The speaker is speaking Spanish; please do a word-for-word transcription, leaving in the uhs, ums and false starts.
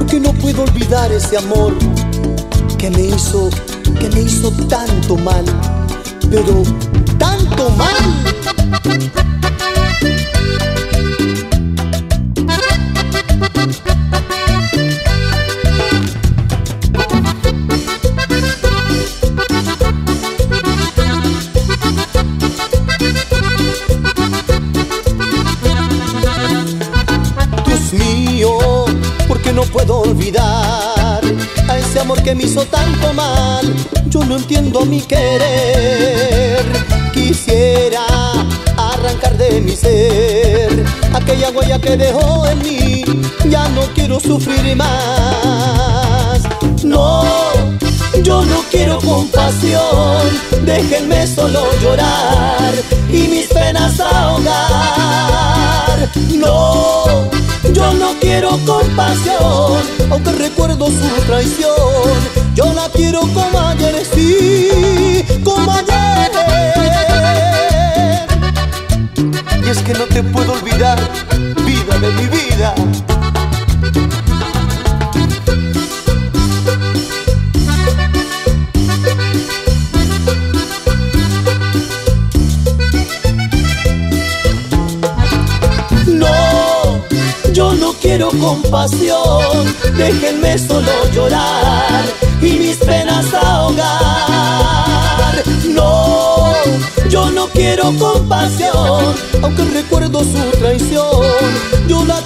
porque no puedo olvidar ese amor que me hizo, que me hizo tanto mal, pero tanto mal. Dios mío, porque no puedo olvidar a ese amor que me hizo tanto mal. Yo no entiendo mi querer. Quisiera arrancar de mi ser aquella huella que dejó en mí. Ya no quiero sufrir más. No, yo no quiero compasión. Déjenme solo llorar y mis penas ahogar. No, yo no quiero compasión, aunque recuerdo su traición. Yo la quiero como ayer, sí, como ayer. Y es que no te puedo olvidar, vida de mi vida. Yo no quiero compasión, déjenme solo llorar y mis penas ahogar. No, yo no quiero compasión, aunque recuerdo su traición. Yo la